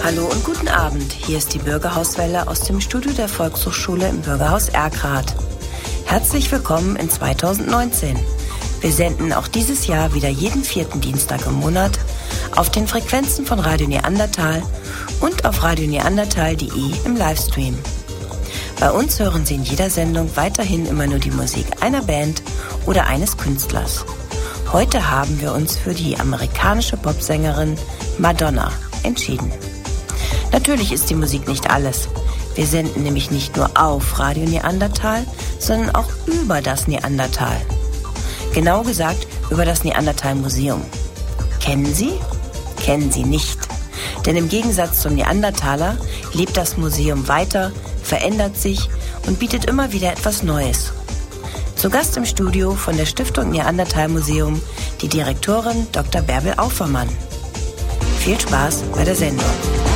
Hallo und guten Abend. Hier ist die Bürgerhauswelle aus dem Studio der Volkshochschule im Bürgerhaus Erkrath. Herzlich willkommen in 2019. Wir senden auch dieses Jahr wieder jeden 4. Dienstag im Monat auf den Frequenzen von Radio Neandertal und auf radioneandertal.de im Livestream. Bei uns hören Sie in jeder Sendung weiterhin immer nur die Musik einer Band oder eines Künstlers. Heute haben wir uns für die amerikanische Popsängerin Madonna entschieden. Natürlich ist die Musik nicht alles. Wir senden nämlich nicht nur auf Radio Neandertal, sondern auch über das Neandertal. Genau gesagt über das Neandertal Museum. Kennen Sie? Kennen Sie nicht. Denn im Gegensatz zum Neandertaler lebt das Museum weiter, verändert sich und bietet immer wieder etwas Neues. Zu Gast im Studio von der Stiftung Neandertal Museum die Direktorin Dr. Bärbel Aufermann. Viel Spaß bei der Sendung.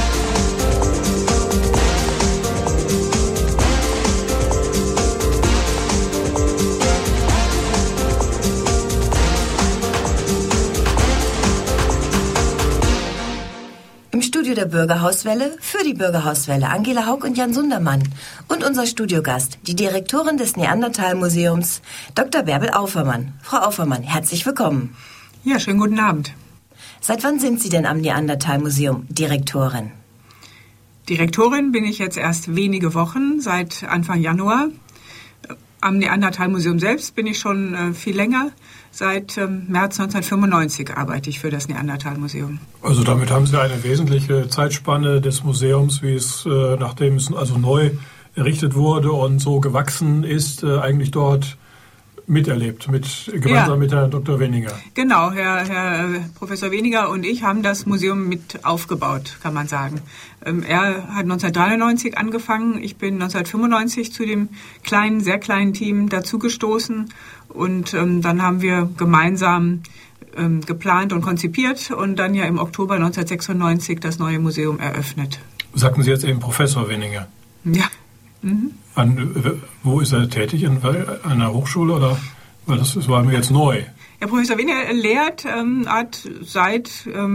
Im Studio der Bürgerhauswelle für die Bürgerhauswelle Angela Haug und Jan Sundermann und unser Studiogast, die Direktorin des Neandertal Museums, Dr. Bärbel Aufermann. Frau Aufermann, herzlich willkommen. Ja, schönen guten Abend. Seit wann sind Sie denn am Neandertal Museum Direktorin? Direktorin bin ich jetzt erst wenige Wochen, seit Anfang Januar. Am Neandertal Museum selbst bin ich schon viel länger. Seit März 1995 arbeite ich für das Neandertal Museum. Also damit haben Sie eine wesentliche Zeitspanne des Museums, wie es, nachdem es also neu errichtet wurde und so gewachsen ist, eigentlich dort miterlebt, gemeinsam mit Herrn Dr. Weniger. Genau, Herr Professor Weniger und ich haben das Museum mit aufgebaut, kann man sagen. Er hat 1993 angefangen, ich bin 1995 zu dem sehr kleinen Team dazugestoßen und dann haben wir gemeinsam geplant und konzipiert und dann ja im Oktober 1996 das neue Museum eröffnet. Sagten Sie jetzt eben Professor Weniger? Ja. Mhm. Wo ist er tätig? An einer Hochschule oder? Weil das war mir jetzt neu. Ja, Professor Weniger lehrt, hat seit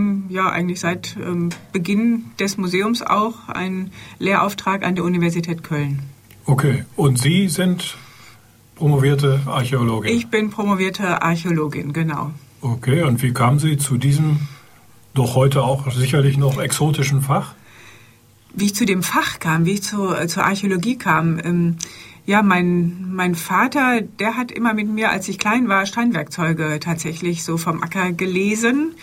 Beginn des Museums auch einen Lehrauftrag an der Universität Köln. Okay, und Sie sind promovierte Archäologin? Ich bin promovierte Archäologin, genau. Okay, und wie kamen Sie zu diesem doch heute auch sicherlich noch exotischen Fach? Wie ich zu dem Fach kam, wie ich zur Archäologie kam, mein Vater, der hat immer mit mir, als ich klein war, Steinwerkzeuge tatsächlich so vom Acker gelesen.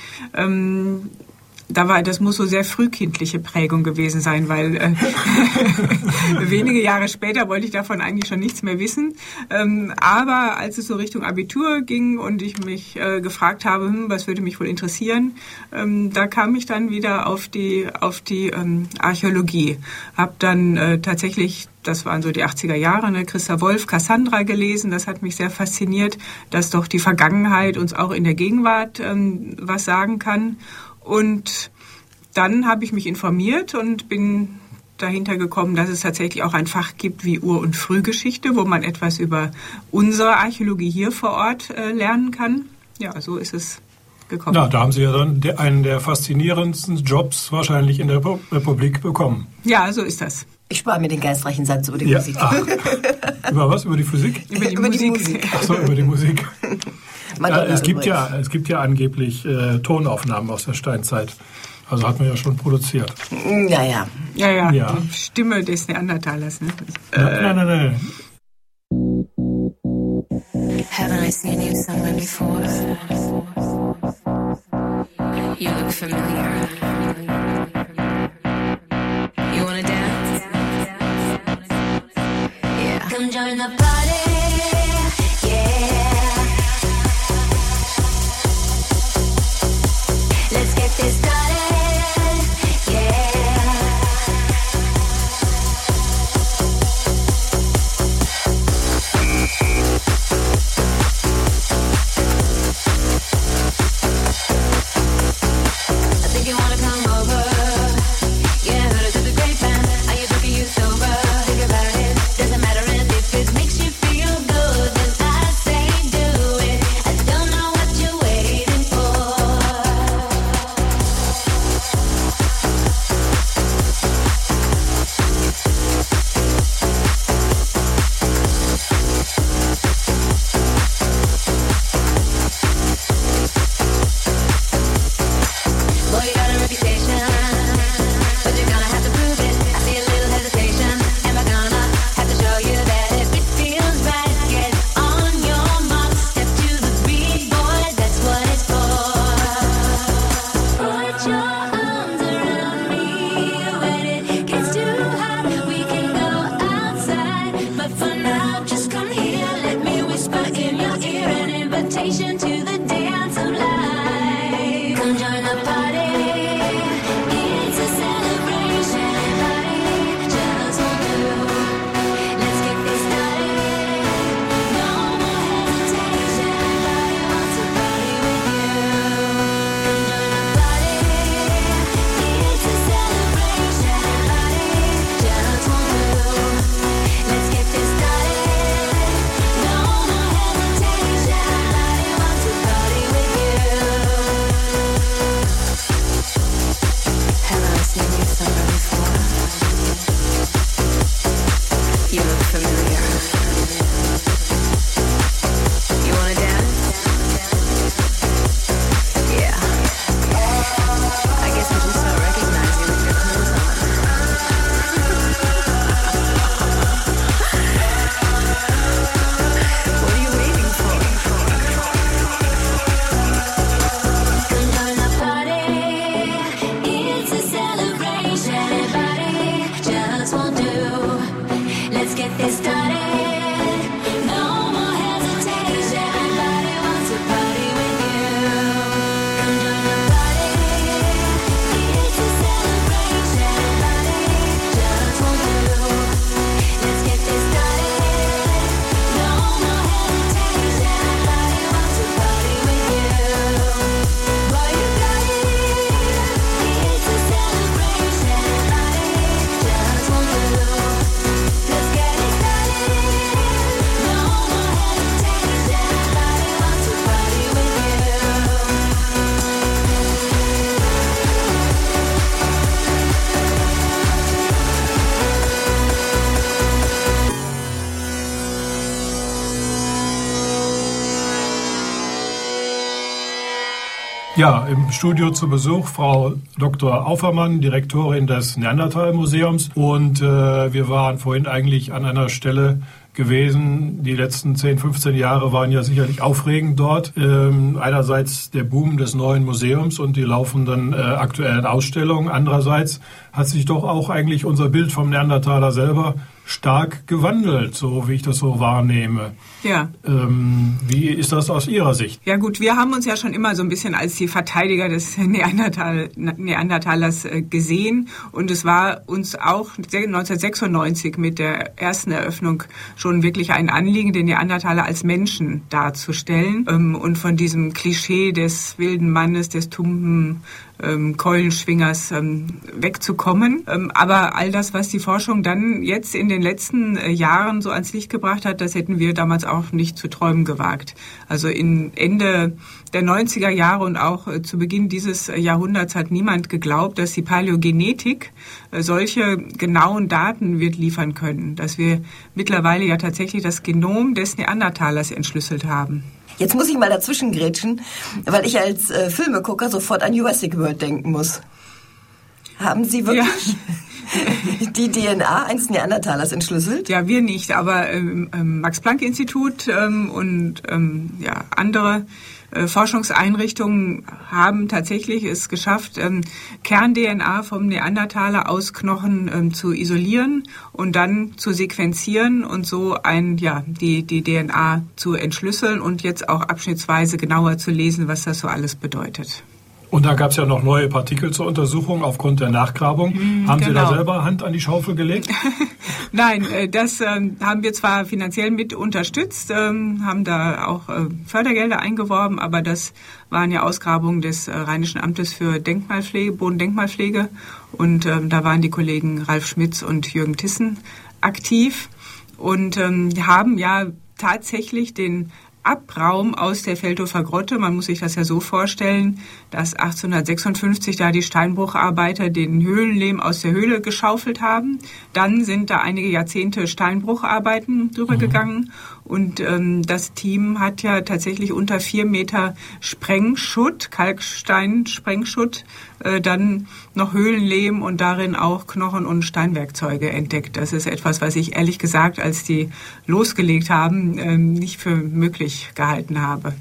Das muss so sehr frühkindliche Prägung gewesen sein, weil wenige Jahre später wollte ich davon eigentlich schon nichts mehr wissen. Aber als es so Richtung Abitur ging und ich mich gefragt habe, was würde mich wohl interessieren, da kam ich dann wieder auf die Archäologie. Hab dann tatsächlich, das waren so die 80er Jahre, Christa Wolf, Cassandra gelesen. Das hat mich sehr fasziniert, dass doch die Vergangenheit uns auch in der Gegenwart was sagen kann. Und dann habe ich mich informiert und bin dahinter gekommen, dass es tatsächlich auch ein Fach gibt wie Ur- und Frühgeschichte, wo man etwas über unsere Archäologie hier vor Ort lernen kann. Ja, so ist es gekommen. Ja, da haben Sie ja dann einen der faszinierendsten Jobs wahrscheinlich in der Republik bekommen. Ja, so ist das. Ich spare mir den geistreichen Satz über die Musik. Ach. Über was? Über die Physik? Über die Musik. Ach so, über die Musik. Es gibt ja angeblich Tonaufnahmen aus der Steinzeit. Also hat man ja schon produziert. Ja. Die Stimme des Neandertalers. Ne? Nein. Haven't I seen you somewhere before? You look familiar. You wanna dance? Yeah. Come join the party. Yeah. Let's get this started. Makes you Ja, im Studio zu Besuch Frau Dr. Aufermann, Direktorin des Neandertal-Museums. Und wir waren vorhin eigentlich an einer Stelle gewesen. Die letzten 10, 15 Jahre waren ja sicherlich aufregend dort. Einerseits der Boom des neuen Museums und die laufenden aktuellen Ausstellungen. Andererseits hat sich doch auch eigentlich unser Bild vom Neandertaler selber stark gewandelt, so wie ich das so wahrnehme. Ja. Wie ist das aus Ihrer Sicht? Ja gut, wir haben uns ja schon immer so ein bisschen als die Verteidiger des Neandertalers gesehen und es war uns auch 1996 mit der ersten Eröffnung schon wirklich ein Anliegen, den Neandertaler als Menschen darzustellen und von diesem Klischee des wilden Mannes, des tumpen Keulenschwingers wegzukommen. Aber all das, was die Forschung dann jetzt in den letzten Jahren so ans Licht gebracht hat, das hätten wir damals auch nicht zu träumen gewagt. Also in Ende der 90er Jahre und auch zu Beginn dieses Jahrhunderts hat niemand geglaubt, dass die Paläogenetik solche genauen Daten wird liefern können, dass wir mittlerweile ja tatsächlich das Genom des Neandertalers entschlüsselt haben. Jetzt muss ich mal dazwischen grätschen, weil ich als Filmegucker sofort an Jurassic World denken muss. Haben Sie wirklich die DNA eines Neandertalers entschlüsselt? Ja, wir nicht, aber Max-Planck-Institut und andere Forschungseinrichtungen haben tatsächlich es geschafft, Kern-DNA vom Neandertaler aus Knochen zu isolieren und dann zu sequenzieren und so die DNA zu entschlüsseln und jetzt auch abschnittsweise genauer zu lesen, was das so alles bedeutet. Und da gab es ja noch neue Partikel zur Untersuchung aufgrund der Nachgrabung. Haben Sie da selber Hand an die Schaufel gelegt? Nein, das haben wir zwar finanziell mit unterstützt, haben da auch Fördergelder eingeworben, aber das waren ja Ausgrabungen des Rheinischen Amtes für Denkmalpflege, Bodendenkmalpflege. Und da waren die Kollegen Ralf Schmitz und Jürgen Tissen aktiv und haben ja tatsächlich den Abraum aus der Feldhofer Grotte. Man muss sich das ja so vorstellen, dass 1856 da die Steinbrucharbeiter den Höhlenlehm aus der Höhle geschaufelt haben. Dann sind da einige Jahrzehnte Steinbrucharbeiten drüber gegangen und das Team hat ja tatsächlich unter 4 Meter Sprengschutt, Kalkstein-Sprengschutt, dann noch Höhlenlehm und darin auch Knochen und Steinwerkzeuge entdeckt. Das ist etwas, was ich ehrlich gesagt, als die losgelegt haben, nicht für möglich gehalten habe.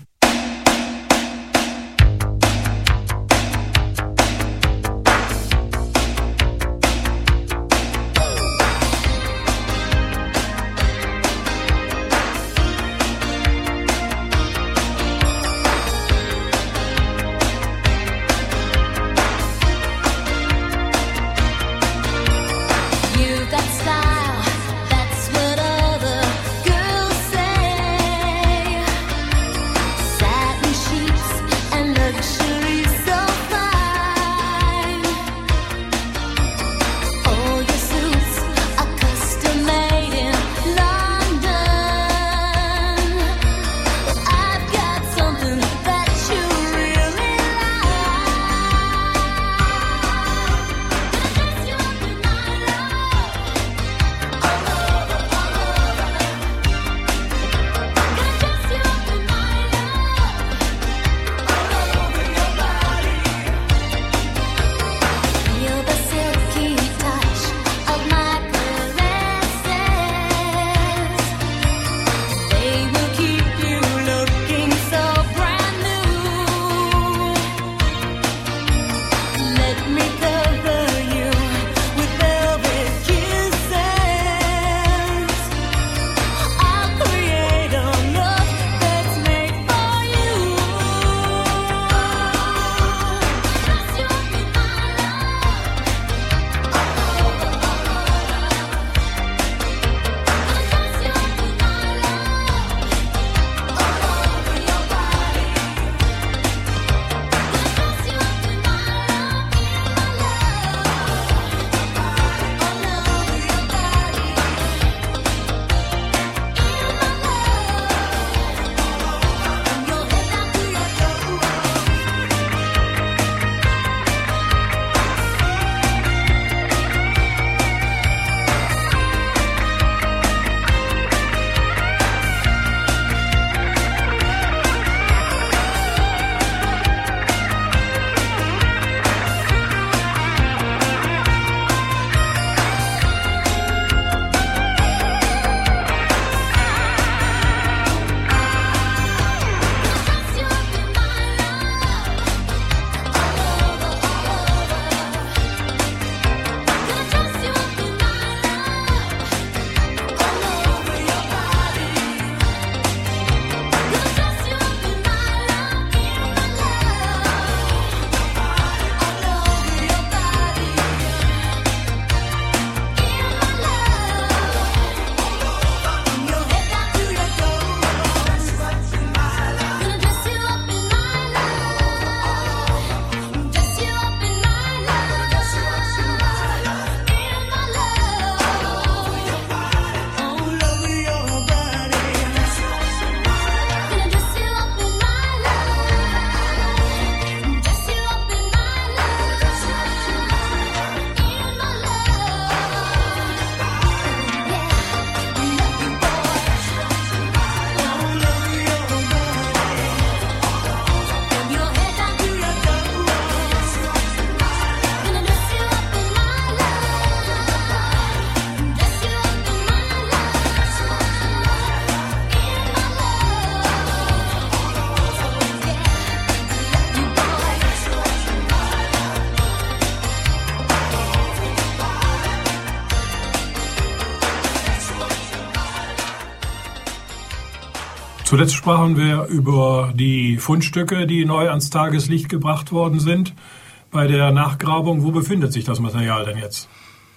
Zuletzt sprachen wir über die Fundstücke, die neu ans Tageslicht gebracht worden sind. Bei der Nachgrabung, wo befindet sich das Material denn jetzt?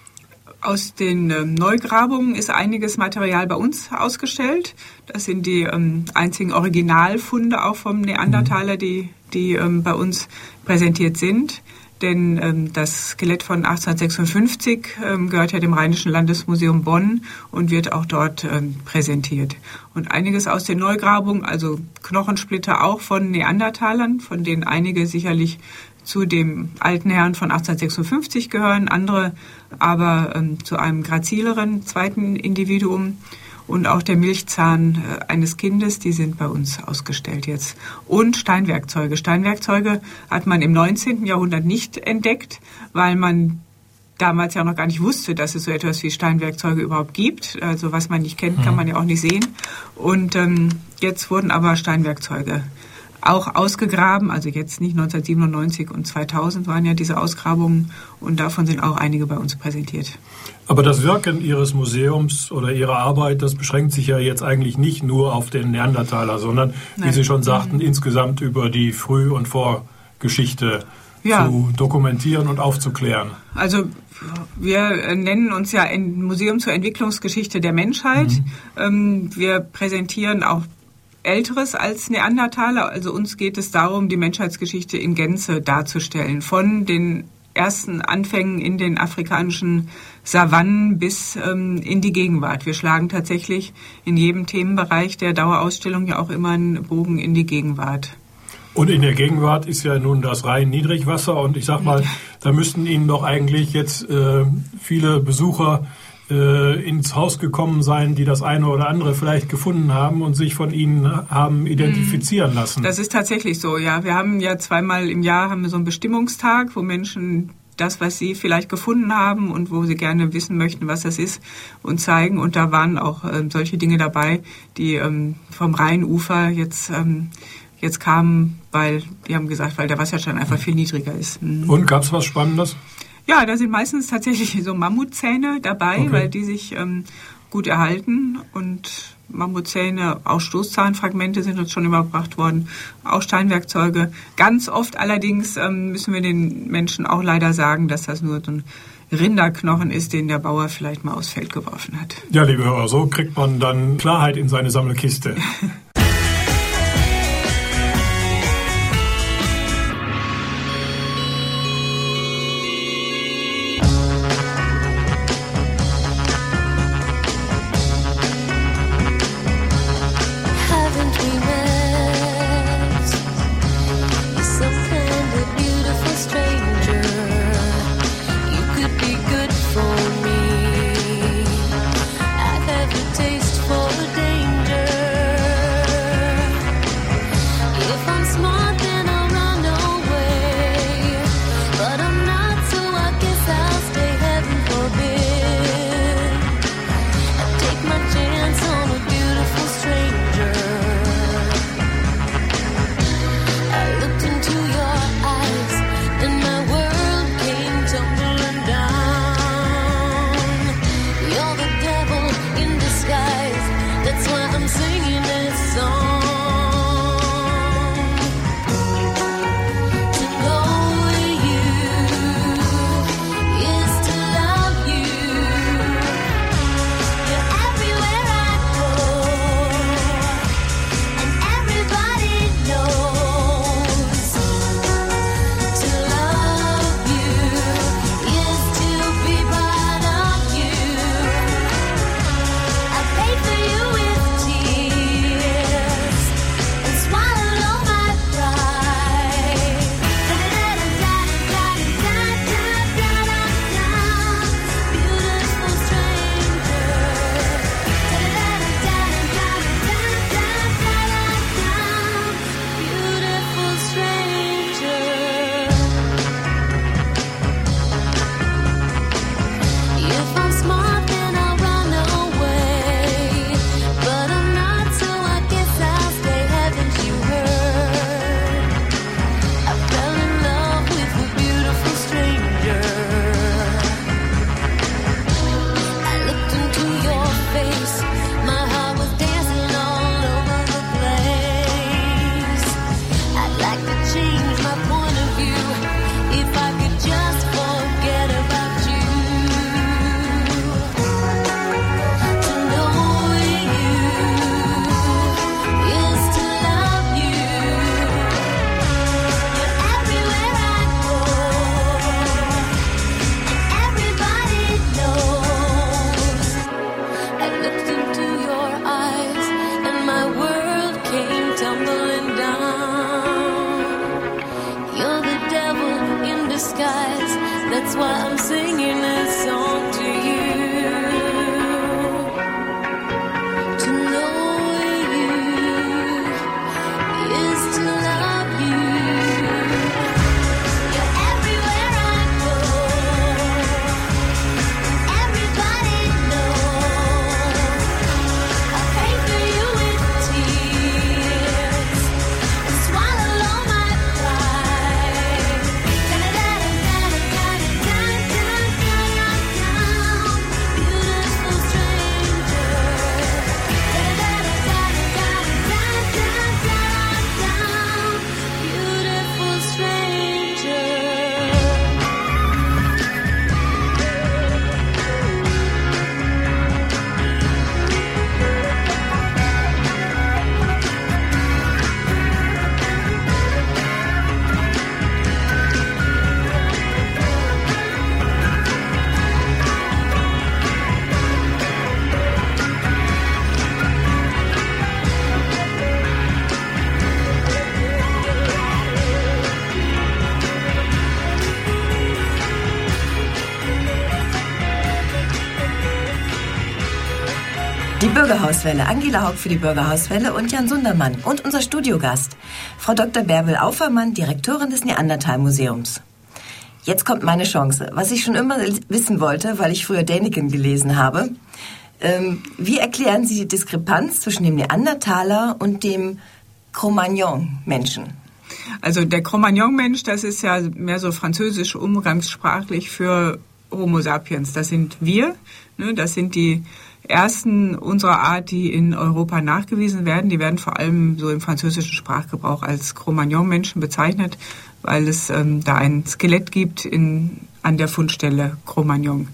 Aus den Neugrabungen ist einiges Material bei uns ausgestellt. Das sind die einzigen Originalfunde auch vom Neandertaler, die bei uns präsentiert sind. Denn das Skelett von 1856 gehört ja dem Rheinischen Landesmuseum Bonn und wird auch dort präsentiert. Und einiges aus den Neugrabungen, also Knochensplitter auch von Neandertalern, von denen einige sicherlich zu dem alten Herrn von 1856 gehören, andere aber zu einem grazileren zweiten Individuum. Und auch der Milchzahn eines Kindes, die sind bei uns ausgestellt jetzt. Und Steinwerkzeuge. Steinwerkzeuge hat man im 19. Jahrhundert nicht entdeckt, weil man damals ja noch gar nicht wusste, dass es so etwas wie Steinwerkzeuge überhaupt gibt. Also was man nicht kennt, kann man ja auch nicht sehen. Und jetzt wurden aber Steinwerkzeuge auch ausgegraben, also jetzt nicht 1997 und 2000 waren ja diese Ausgrabungen und davon sind auch einige bei uns präsentiert. Aber das Wirken Ihres Museums oder Ihrer Arbeit, das beschränkt sich ja jetzt eigentlich nicht nur auf den Neandertaler, sondern, wie Sie schon sagten, insgesamt über die Früh- und Vorgeschichte zu dokumentieren und aufzuklären. Also wir nennen uns ja ein Museum zur Entwicklungsgeschichte der Menschheit. Wir präsentieren auch Älteres als Neandertaler. Also uns geht es darum, die Menschheitsgeschichte in Gänze darzustellen. Von den ersten Anfängen in den afrikanischen Savannen bis in die Gegenwart. Wir schlagen tatsächlich in jedem Themenbereich der Dauerausstellung ja auch immer einen Bogen in die Gegenwart. Und in der Gegenwart ist ja nun das Rhein-Niedrigwasser und ich sag mal, da müssten Ihnen doch eigentlich jetzt viele Besucher ins Haus gekommen sein, die das eine oder andere vielleicht gefunden haben und sich von Ihnen haben identifizieren lassen. Das ist tatsächlich so, ja. Wir haben ja zweimal im Jahr haben wir so einen Bestimmungstag, wo Menschen das, was sie vielleicht gefunden haben und wo sie gerne wissen möchten, was das ist, uns zeigen. Und da waren auch solche Dinge dabei, die vom Rheinufer jetzt kamen, weil die haben gesagt, weil der Wasserstand einfach viel niedriger ist. Und gab es was Spannendes? Ja, da sind meistens tatsächlich so Mammutzähne dabei, weil die sich gut erhalten und Mammutzähne, auch Stoßzahnfragmente sind uns schon überbracht worden, auch Steinwerkzeuge. Ganz oft allerdings müssen wir den Menschen auch leider sagen, dass das nur so ein Rinderknochen ist, den der Bauer vielleicht mal aufs Feld geworfen hat. Ja, liebe Hörer, so kriegt man dann Klarheit in seine Sammelkiste. Taste for danger. I'm singing this song to you. To know you is to love you. You're everywhere I go. Everybody knows. I pray for you with tears and swallow all my pride. Beautiful stranger. Beautiful stranger. Die Bürgerhauswelle, Angela Haug für die Bürgerhauswelle und Jan Sundermann und unser Studiogast, Frau Dr. Bärbel Aufermann, Direktorin des Neandertal-Museums. Jetzt kommt meine Chance, was ich schon immer wissen wollte, weil ich früher Däniken gelesen habe. Wie erklären Sie die Diskrepanz zwischen dem Neandertaler und dem Cro-Magnon-Menschen? Also der Cro-Magnon-Mensch, das ist ja mehr so französisch umgangssprachlich für Homo sapiens. Das sind wir, ne? Das sind die ersten unserer Art, die in Europa nachgewiesen werden. Die werden vor allem so im französischen Sprachgebrauch als Cro-Magnon-Menschen bezeichnet, weil es da ein Skelett gibt an der Fundstelle Cro-Magnon.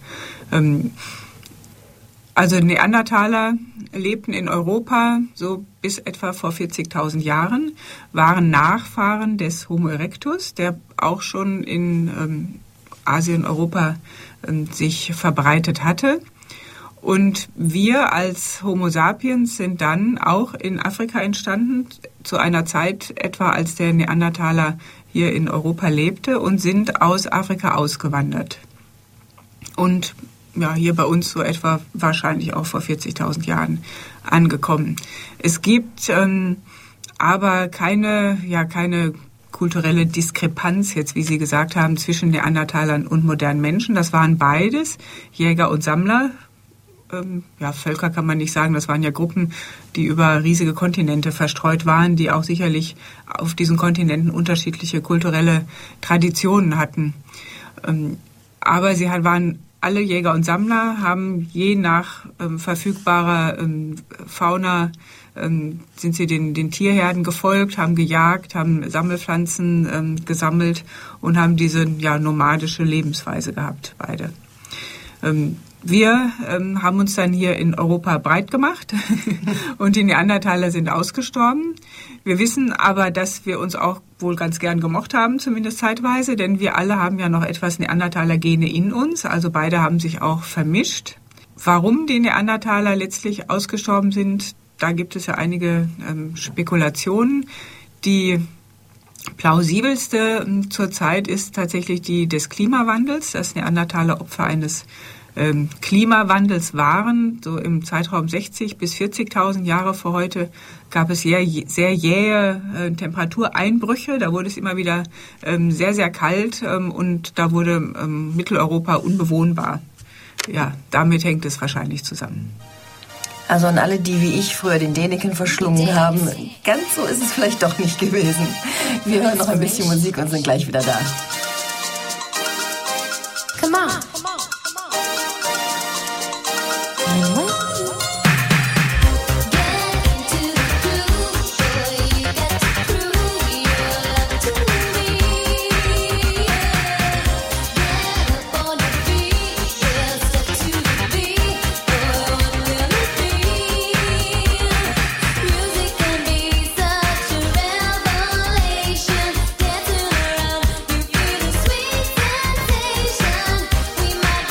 Also Neandertaler lebten in Europa so bis etwa vor 40.000 Jahren, waren Nachfahren des Homo erectus, der auch schon in Asien, Europa sich verbreitet hatte. Und wir als Homo sapiens sind dann auch in Afrika entstanden, zu einer Zeit etwa, als der Neandertaler hier in Europa lebte, und sind aus Afrika ausgewandert. Und ja, hier bei uns so etwa wahrscheinlich auch vor 40.000 Jahren angekommen. Es gibt aber keine kulturelle Diskrepanz, jetzt wie Sie gesagt haben, zwischen Neandertalern und modernen Menschen. Das waren beides, Jäger und Sammler. Völker kann man nicht sagen, das waren ja Gruppen, die über riesige Kontinente verstreut waren, die auch sicherlich auf diesen Kontinenten unterschiedliche kulturelle Traditionen hatten. Aber sie waren alle Jäger und Sammler, haben je nach verfügbarer Fauna sind sie den Tierherden gefolgt, haben gejagt, haben Sammelpflanzen gesammelt und haben diese nomadische Lebensweise gehabt, beide. Wir haben uns dann hier in Europa breit gemacht und die Neandertaler sind ausgestorben. Wir wissen aber, dass wir uns auch wohl ganz gern gemocht haben, zumindest zeitweise, denn wir alle haben ja noch etwas Neandertaler-Gene in uns, also beide haben sich auch vermischt. Warum die Neandertaler letztlich ausgestorben sind, da gibt es ja einige Spekulationen. Die plausibelste zurzeit ist tatsächlich die des Klimawandels, dass Neandertaler Opfer eines Klimawandels waren. So im Zeitraum 60.000 bis 40.000 Jahre vor heute gab es sehr jähe Temperatureinbrüche. Da wurde es immer wieder sehr, sehr kalt und da wurde Mitteleuropa unbewohnbar. Ja, damit hängt es wahrscheinlich zusammen. Also an alle, die wie ich früher den Däniken verschlungen haben, ganz so ist es vielleicht doch nicht gewesen. Wir hören noch ein bisschen Musik und sind gleich wieder da. Come on. We might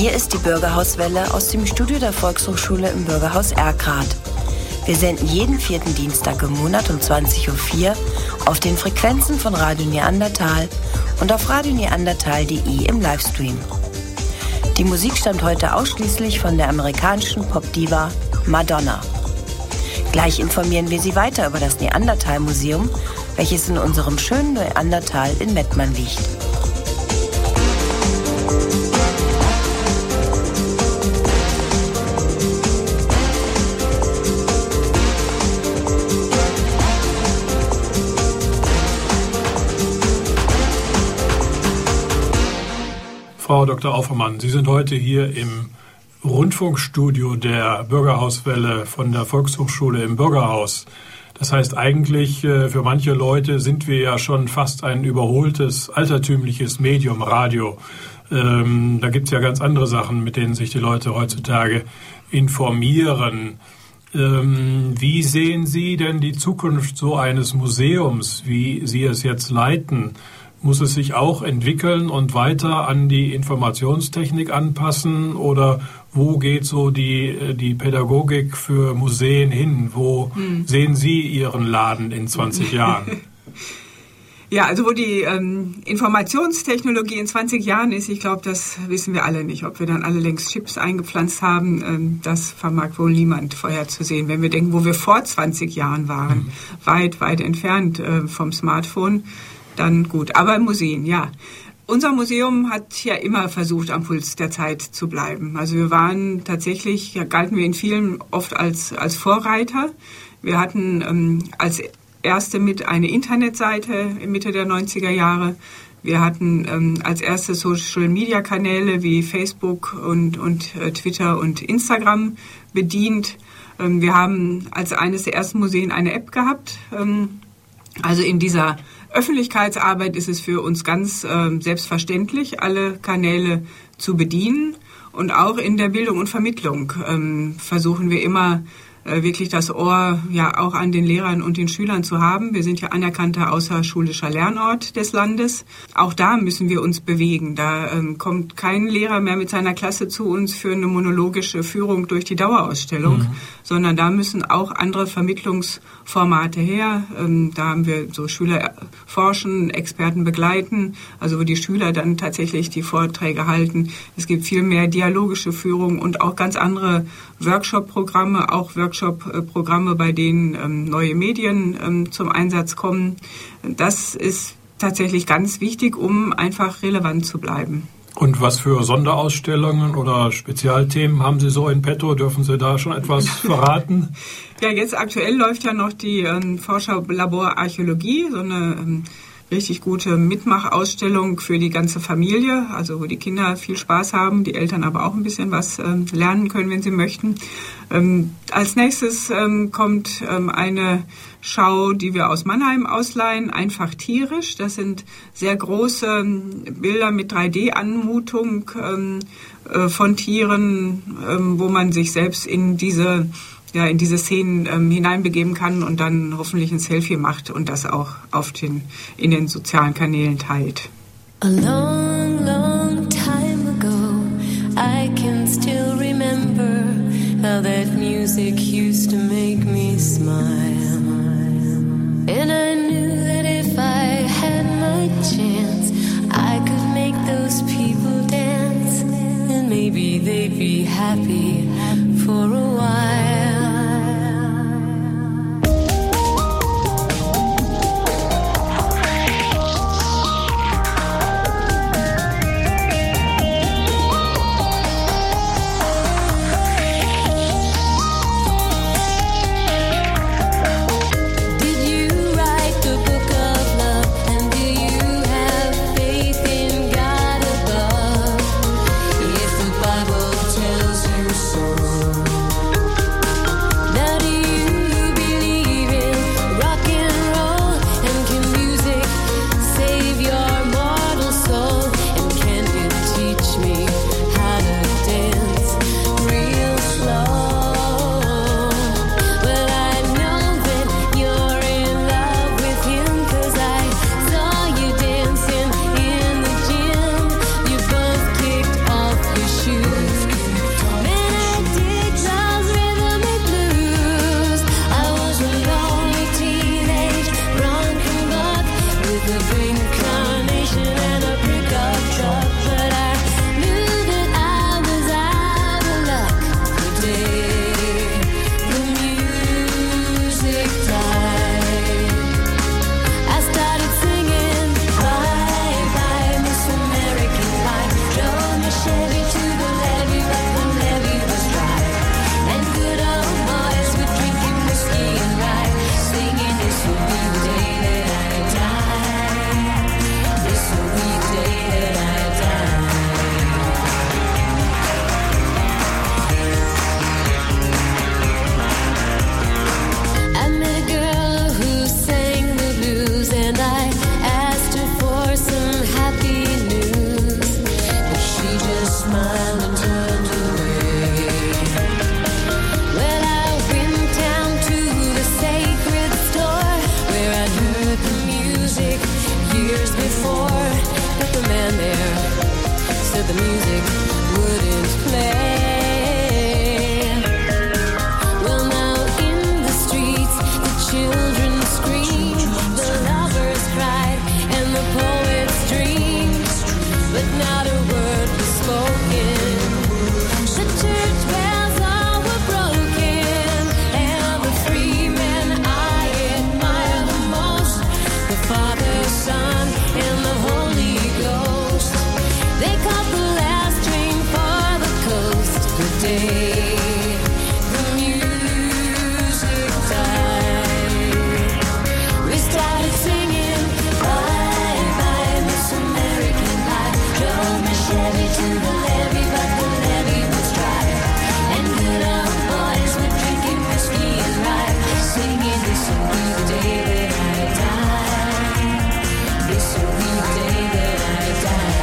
Hier ist die Bürgerhauswelle aus dem Studio der Volkshochschule im Bürgerhaus Erkrath. Wir senden jeden 4. Dienstag im Monat um 20.04 Uhr auf den Frequenzen von Radio Neandertal und auf radioneandertal.de im Livestream. Die Musik stammt heute ausschließlich von der amerikanischen Popdiva Madonna. Gleich informieren wir Sie weiter über das Neandertal-Museum, welches in unserem schönen Neandertal in Mettmann liegt. Frau Dr. Aufermann, Sie sind heute hier im Rundfunkstudio der Bürgerhauswelle von der Volkshochschule im Bürgerhaus. Das heißt, eigentlich für manche Leute sind wir ja schon fast ein überholtes, altertümliches Medium, Radio. Da gibt es ja ganz andere Sachen, mit denen sich die Leute heutzutage informieren. Wie sehen Sie denn die Zukunft so eines Museums, wie Sie es jetzt leiten? Muss es sich auch entwickeln und weiter an die Informationstechnik anpassen? Oder wo geht so die Pädagogik für Museen hin? Wo sehen Sie Ihren Laden in 20 Jahren? Ja, also wo die Informationstechnologie in 20 Jahren ist, ich glaube, das wissen wir alle nicht. Ob wir dann alle längst Chips eingepflanzt haben, das vermag wohl niemand vorherzusehen. Wenn wir denken, wo wir vor 20 Jahren waren, weit, weit entfernt vom Smartphone, dann gut. Aber Museen, ja. Unser Museum hat ja immer versucht, am Puls der Zeit zu bleiben. Also wir waren tatsächlich, galten wir in vielen oft als Vorreiter. Wir hatten als erste mit eine Internetseite in Mitte der 90er Jahre. Wir hatten als erste Social-Media-Kanäle wie Facebook und Twitter und Instagram bedient. Wir haben als eines der ersten Museen eine App gehabt. Also in dieser Öffentlichkeitsarbeit ist es für uns ganz selbstverständlich, alle Kanäle zu bedienen. Und auch in der Bildung und Vermittlung versuchen wir immer wirklich das Ohr ja auch an den Lehrern und den Schülern zu haben. Wir sind ja anerkannter außerschulischer Lernort des Landes. Auch da müssen wir uns bewegen. Da kommt kein Lehrer mehr mit seiner Klasse zu uns für eine monologische Führung durch die Dauerausstellung, sondern da müssen auch andere Vermittlungsformate her. Da haben wir so Schüler forschen, Experten begleiten, also wo die Schüler dann tatsächlich die Vorträge halten. Es gibt viel mehr dialogische Führung und auch ganz andere Workshop-Programme, auch Workshop-Programme, bei denen neue Medien zum Einsatz kommen. Das ist tatsächlich ganz wichtig, um einfach relevant zu bleiben. Und was für Sonderausstellungen oder Spezialthemen haben Sie so in petto? Dürfen Sie da schon etwas verraten? Ja, jetzt aktuell läuft ja noch die Forscherlabor Archäologie, so eine richtig gute Mitmachausstellung für die ganze Familie, also wo die Kinder viel Spaß haben, die Eltern aber auch ein bisschen was lernen können, wenn sie möchten. Als nächstes kommt eine Schau, die wir aus Mannheim ausleihen, einfach tierisch. Das sind sehr große Bilder mit 3D-Anmutung von Tieren, wo man sich selbst in diese Szenen hineinbegeben kann und dann hoffentlich ein Selfie macht und das auch in den sozialen Kanälen teilt. A long, long time ago, I can still remember how that music used to make me smile. And I knew that if I had my chance, I could make those people dance. And maybe they'd be happy for a while. If the Bible tells you so. said the music wouldn't play. Well, now in the streets, the children scream, the lovers cried, and the poets dreamed, but not a word was spoken. The church bells all were broken, and the free men I admire the most, the Father, Son, and the Holy Ghost. They caught the last train for the coast. The day the music died, we started singing bye bye Miss American Pie. Drove my Chevy to the levee, but the levee was dry, and good old boys were drinking whiskey and rye, singing this will be the day that I die. This will be the day that I die.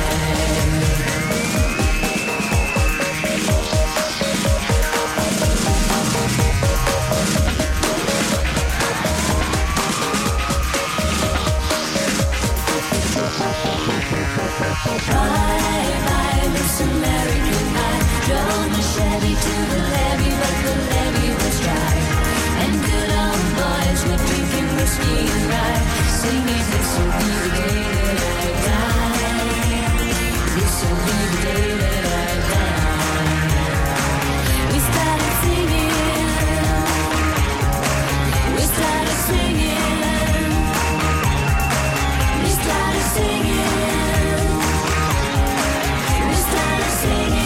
Bye bye Miss American Pie. Drove my Chevy to the levee, but the levee was dry, and good old boys were drinking whiskey and rye, singing this will be the day that I die. This will be the day that I die. We started singing, we started singing, we started singing, we started singing.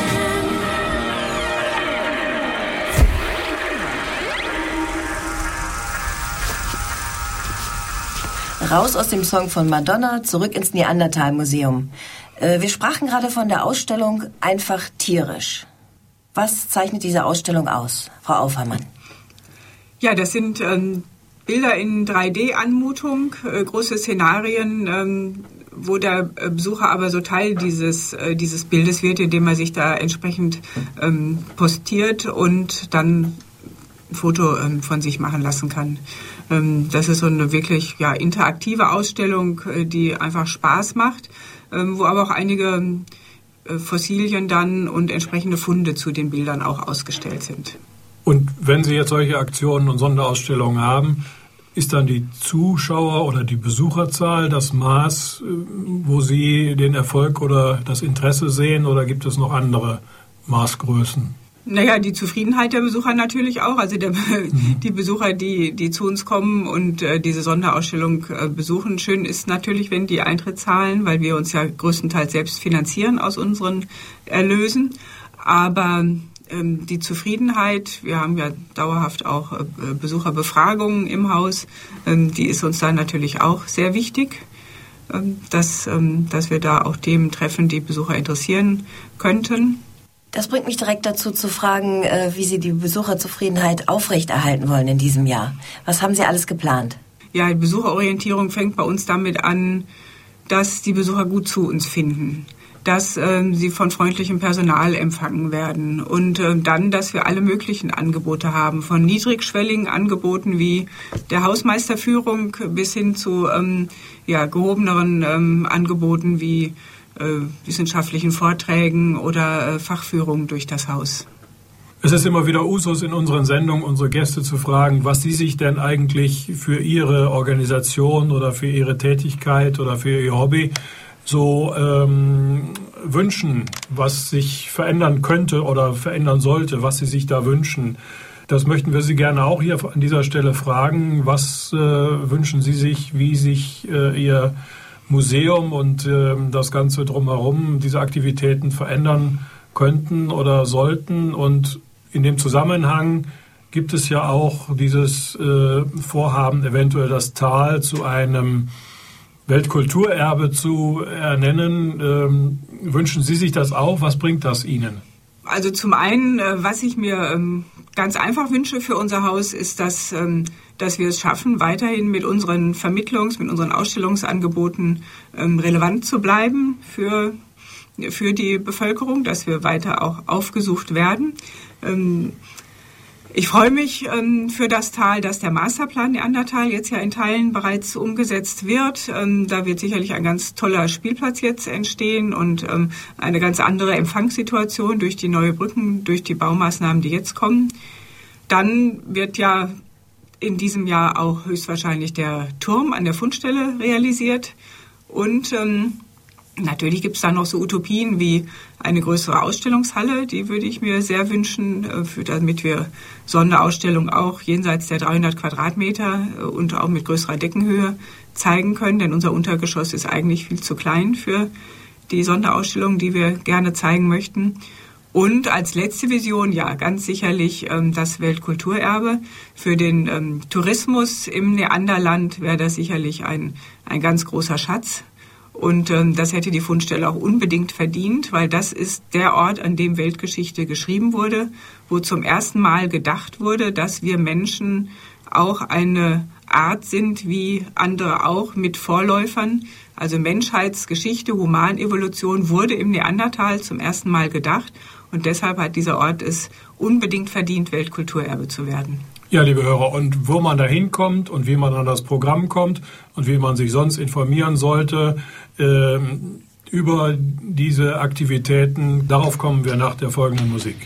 Raus aus dem Song von Madonna, zurück ins Neandertal-Museum. Wir sprachen gerade von der Ausstellung Einfach tierisch. Was zeichnet diese Ausstellung aus, Frau Aufermann? Ja, das sind Bilder in 3D-Anmutung, große Szenarien, wo der Besucher aber so Teil dieses Bildes wird, indem er sich da entsprechend postiert und dann ein Foto von sich machen lassen kann. Das ist so eine wirklich interaktive Ausstellung, die einfach Spaß macht, wo aber auch einige Fossilien dann und entsprechende Funde zu den Bildern auch ausgestellt sind. Und wenn Sie jetzt solche Aktionen und Sonderausstellungen haben, ist dann die Zuschauer- oder die Besucherzahl das Maß, wo Sie den Erfolg oder das Interesse sehen, oder gibt es noch andere Maßgrößen? Naja, die Zufriedenheit der Besucher natürlich auch. Also die Besucher, die zu uns kommen und diese Sonderausstellung besuchen. Schön ist natürlich, wenn die Eintritt zahlen, weil wir uns ja größtenteils selbst finanzieren aus unseren Erlösen. Aber die Zufriedenheit, wir haben ja dauerhaft auch Besucherbefragungen im Haus, die ist uns dann natürlich auch sehr wichtig, dass wir da auch Themen treffen, die Besucher interessieren könnten. Das bringt mich direkt dazu zu fragen, wie Sie die Besucherzufriedenheit aufrechterhalten wollen in diesem Jahr. Was haben Sie alles geplant? Ja, die Besucherorientierung fängt bei uns damit an, dass die Besucher gut zu uns finden, dass sie von freundlichem Personal empfangen werden und dann, dass wir alle möglichen Angebote haben, von niedrigschwelligen Angeboten wie der Hausmeisterführung bis hin zu gehobeneren Angeboten wie wissenschaftlichen Vorträgen oder Fachführungen durch das Haus. Es ist immer wieder Usus in unseren Sendungen, unsere Gäste zu fragen, was sie sich denn eigentlich für ihre Organisation oder für ihre Tätigkeit oder für ihr Hobby so wünschen, was sich verändern könnte oder verändern sollte, was sie sich da wünschen. Das möchten wir Sie gerne auch hier an dieser Stelle fragen. Was wünschen Sie sich, wie sich Ihr Museum und das Ganze drumherum, diese Aktivitäten verändern könnten oder sollten? Und in dem Zusammenhang gibt es ja auch dieses Vorhaben, eventuell das Tal zu einem Weltkulturerbe zu ernennen. Wünschen Sie sich das auch? Was bringt das Ihnen? Also zum einen, was ich mir ganz einfach wünsche für unser Haus, ist, dass wir es schaffen, weiterhin mit unseren mit unseren Ausstellungsangeboten relevant zu bleiben für die Bevölkerung, dass wir weiter auch aufgesucht werden. Ich freue mich für das Tal, dass der Masterplan Neandertal jetzt ja in Teilen bereits umgesetzt wird. Da wird sicherlich ein ganz toller Spielplatz jetzt entstehen und eine ganz andere Empfangssituation durch die neue Brücken, durch die Baumaßnahmen, die jetzt kommen. Dann wird ja in diesem Jahr auch höchstwahrscheinlich der Turm an der Fundstelle realisiert. Und natürlich gibt es da noch so Utopien wie eine größere Ausstellungshalle. Die würde ich mir sehr wünschen, damit wir Sonderausstellungen auch jenseits der 300 Quadratmeter und auch mit größerer Deckenhöhe zeigen können. Denn unser Untergeschoss ist eigentlich viel zu klein für die Sonderausstellungen, die wir gerne zeigen möchten. Und als letzte Vision, ja, ganz sicherlich das Weltkulturerbe. Für den Tourismus im Neanderland wäre das sicherlich ein ganz großer Schatz. Und das hätte die Fundstelle auch unbedingt verdient, weil das ist der Ort, an dem Weltgeschichte geschrieben wurde, wo zum ersten Mal gedacht wurde, dass wir Menschen auch eine Art sind, wie andere auch, mit Vorläufern. Also Menschheitsgeschichte, Humanevolution wurde im Neandertal zum ersten Mal gedacht. Und deshalb hat dieser Ort es unbedingt verdient, Weltkulturerbe zu werden. Ja, liebe Hörer, und wo man da hinkommt und wie man an das Programm kommt und wie man sich sonst informieren sollte über diese Aktivitäten, darauf kommen wir nach der folgenden Musik.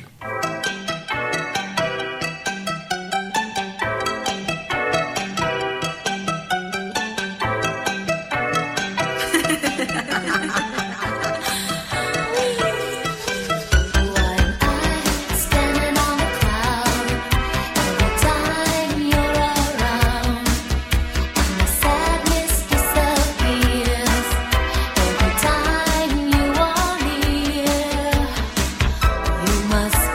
Must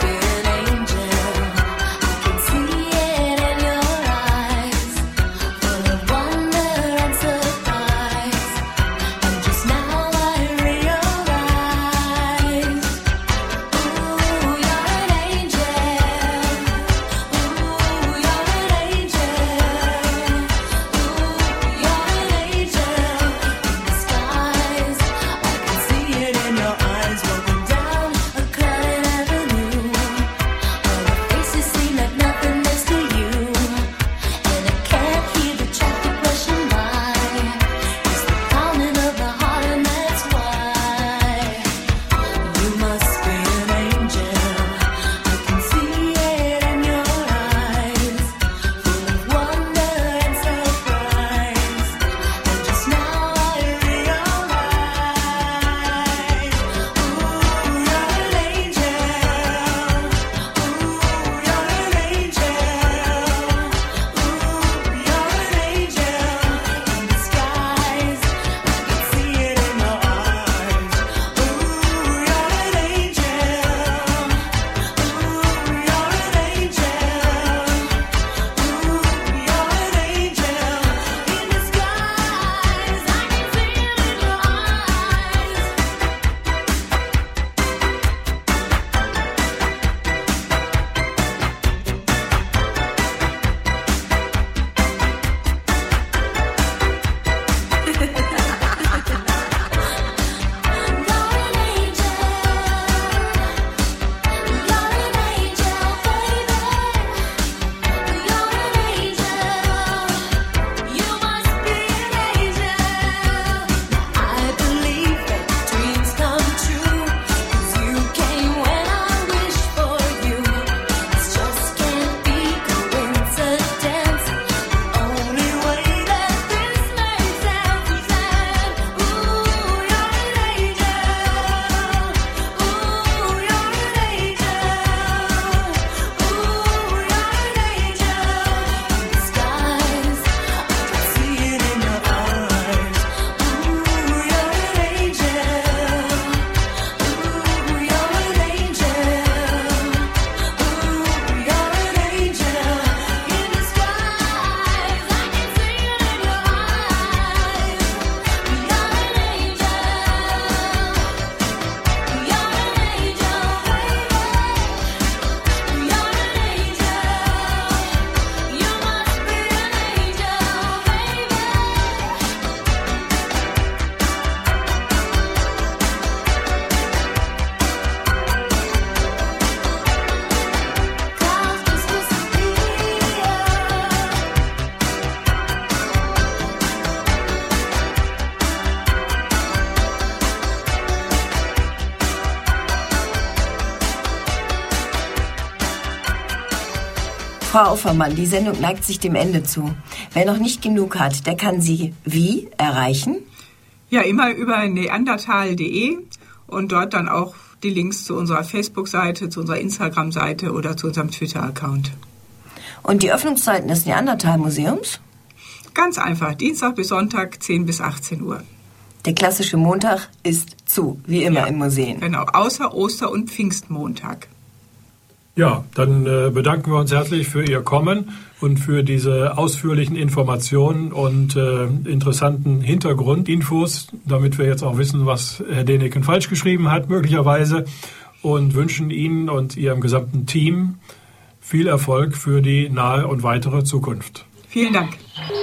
Frau Aufermann, die Sendung neigt sich dem Ende zu. Wer noch nicht genug hat, der kann Sie wie erreichen? Ja, immer über neandertal.de und dort dann auch die Links zu unserer Facebook-Seite, zu unserer Instagram-Seite oder zu unserem Twitter-Account. Und die Öffnungszeiten des Neandertal-Museums? Ganz einfach, Dienstag bis Sonntag, 10 bis 18 Uhr. Der klassische Montag ist zu, wie immer Ja, in Museen. Genau, außer Oster- und Pfingstmontag. Ja, dann bedanken wir uns herzlich für Ihr Kommen und für diese ausführlichen Informationen und interessanten Hintergrundinfos, damit wir jetzt auch wissen, was Herr Deneken falsch geschrieben hat, möglicherweise, und wünschen Ihnen und Ihrem gesamten Team viel Erfolg für die nahe und weitere Zukunft. Vielen Dank.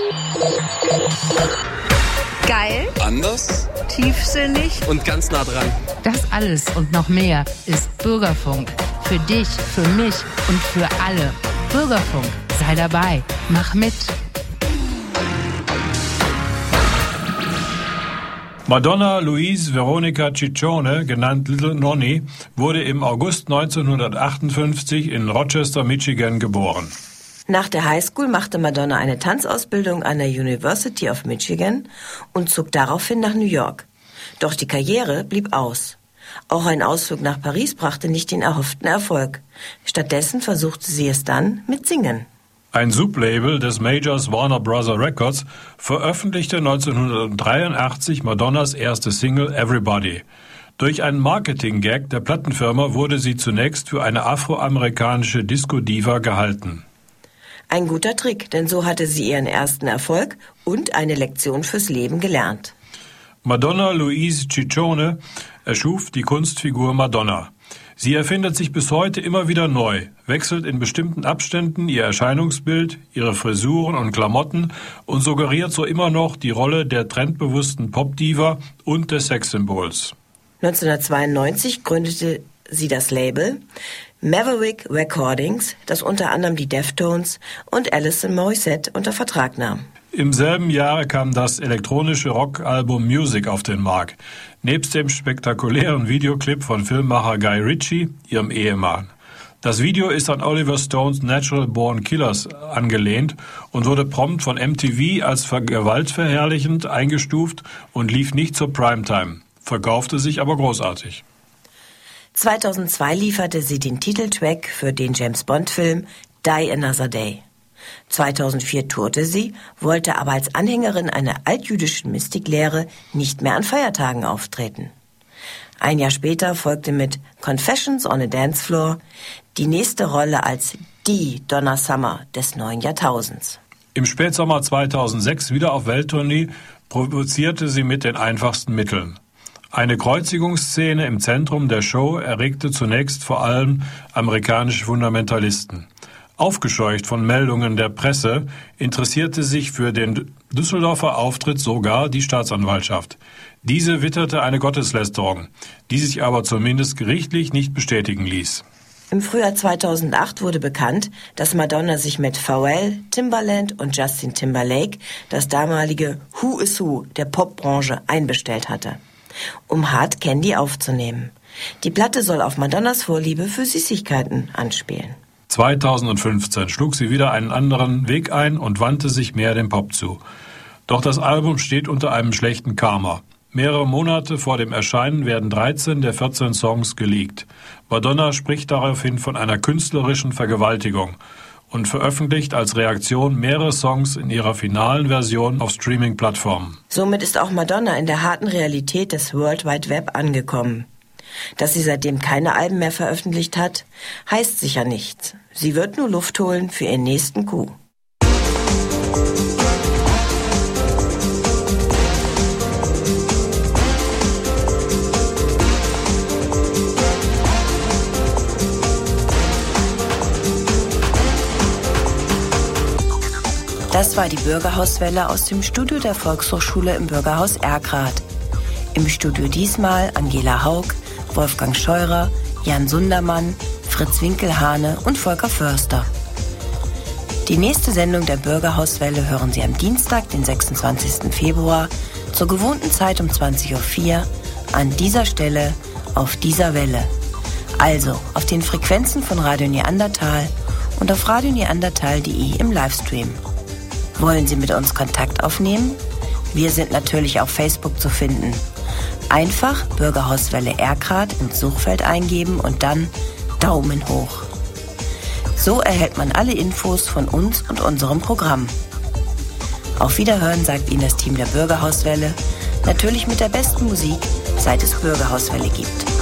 Geil, Anders tiefsinnig. und ganz nah dran. Das alles und noch mehr ist Bürgerfunk. Für dich, für mich und für alle. Bürgerfunk, sei dabei, mach mit. Madonna Louise Veronica Ciccione, genannt Little Nonny, wurde im August 1958 in Rochester, Michigan geboren. Nach der Highschool machte Madonna eine Tanzausbildung an der University of Michigan und zog daraufhin nach New York. Doch die Karriere blieb aus. Auch ein Ausflug nach Paris brachte nicht den erhofften Erfolg. Stattdessen versuchte sie es dann mit Singen. Ein Sublabel des Majors Warner Bros. Records veröffentlichte 1983 Madonnas erste Single Everybody. Durch einen Marketing-Gag der Plattenfirma wurde sie zunächst für eine afroamerikanische Disco-Diva gehalten. Ein guter Trick, denn so hatte sie ihren ersten Erfolg und eine Lektion fürs Leben gelernt. Madonna Louise Ciccione erschuf die Kunstfigur Madonna. Sie erfindet sich bis heute immer wieder neu, wechselt in bestimmten Abständen ihr Erscheinungsbild, ihre Frisuren und Klamotten und suggeriert so immer noch die Rolle der trendbewussten Popdiva und des Sexsymbols. 1992 gründete sie das Label Maverick Recordings, das unter anderem die Deftones und Alison Morissette unter Vertrag nahm. Im selben Jahr kam das elektronische Rockalbum Music auf den Markt, nebst dem spektakulären Videoclip von Filmemacher Guy Ritchie, ihrem Ehemann. Das Video ist an Oliver Stones Natural Born Killers angelehnt und wurde prompt von MTV als gewaltverherrlichend eingestuft und lief nicht zur Primetime, verkaufte sich aber großartig. 2002 lieferte sie den Titeltrack für den James-Bond-Film Die Another Day. 2004 tourte sie, wollte aber als Anhängerin einer altjüdischen Mystiklehre nicht mehr an Feiertagen auftreten. Ein Jahr später folgte mit Confessions on a Dance Floor die nächste Rolle als die Donna Summer des neuen Jahrtausends. Im Spätsommer 2006 wieder auf Welttournee provozierte sie mit den einfachsten Mitteln. Eine Kreuzigungsszene im Zentrum der Show erregte zunächst vor allem amerikanische Fundamentalisten. Aufgescheucht von Meldungen der Presse interessierte sich für den Düsseldorfer Auftritt sogar die Staatsanwaltschaft. Diese witterte eine Gotteslästerung, die sich aber zumindest gerichtlich nicht bestätigen ließ. Im Frühjahr 2008 wurde bekannt, dass Madonna sich mit Pharrell, Timbaland und Justin Timberlake das damalige Who is Who der Popbranche einbestellt hatte, um Hard Candy aufzunehmen. Die Platte soll auf Madonnas Vorliebe für Süßigkeiten anspielen. 2015 schlug sie wieder einen anderen Weg ein und wandte sich mehr dem Pop zu. Doch das Album steht unter einem schlechten Karma. Mehrere Monate vor dem Erscheinen werden 13 der 14 Songs geleakt. Madonna spricht daraufhin von einer künstlerischen Vergewaltigung und veröffentlicht als Reaktion mehrere Songs in ihrer finalen Version auf Streaming-Plattformen. Somit ist auch Madonna in der harten Realität des World Wide Web angekommen. Dass sie seitdem keine Alben mehr veröffentlicht hat, heißt sicher nichts. Sie wird nur Luft holen für ihren nächsten Coup. Das war die Bürgerhauswelle aus dem Studio der Volkshochschule im Bürgerhaus Erkrath. Im Studio diesmal Angela Haug, Wolfgang Scheurer, Jan Sundermann, Fritz Winkelhane und Volker Förster. Die nächste Sendung der Bürgerhauswelle hören Sie am Dienstag, den 26. Februar, zur gewohnten Zeit um 20.04 Uhr, an dieser Stelle, auf dieser Welle. Also auf den Frequenzen von Radio Neandertal und auf radioneandertal.de im Livestream. Wollen Sie mit uns Kontakt aufnehmen? Wir sind natürlich auf Facebook zu finden. Einfach Bürgerhauswelle Erkrath ins Suchfeld eingeben und dann Daumen hoch. So erhält man alle Infos von uns und unserem Programm. Auf Wiederhören sagt Ihnen das Team der Bürgerhauswelle, natürlich mit der besten Musik, seit es Bürgerhauswelle gibt.